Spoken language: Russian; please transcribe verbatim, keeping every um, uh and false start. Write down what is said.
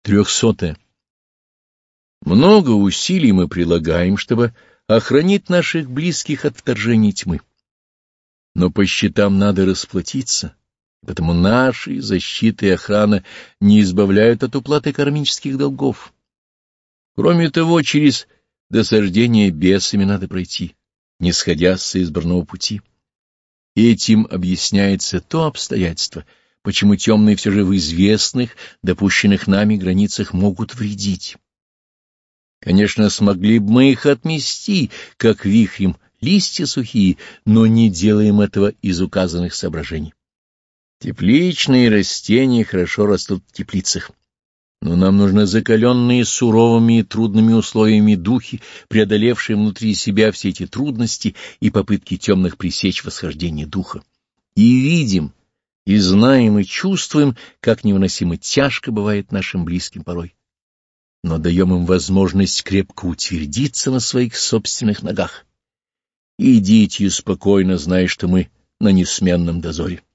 Трехсотое. Много усилий мы прилагаем, чтобы охранить наших близких от вторжения тьмы. Но по счетам надо расплатиться, потому наши защита и охрана не избавляют от уплаты кармических долгов. Кроме того, через досаждение бесами надо пройти, не сходя с избранного пути. Этим объясняется то обстоятельство, почему темные все же в известных, допущенных нами границах могут вредить. Конечно, смогли бы мы их отмести, как вихрем листья сухие, но не делаем этого из указанных соображений. Тепличные растения хорошо растут в теплицах, но нам нужны закаленные суровыми и трудными условиями духи, преодолевшие внутри себя все эти трудности и попытки темных пресечь восхождение духа. И видим, и знаем, и чувствуем, как невыносимо тяжко бывает нашим близким порой. Но даем им возможность крепко утвердиться на своих собственных ногах. Идите спокойно, зная, что мы на несменном дозоре.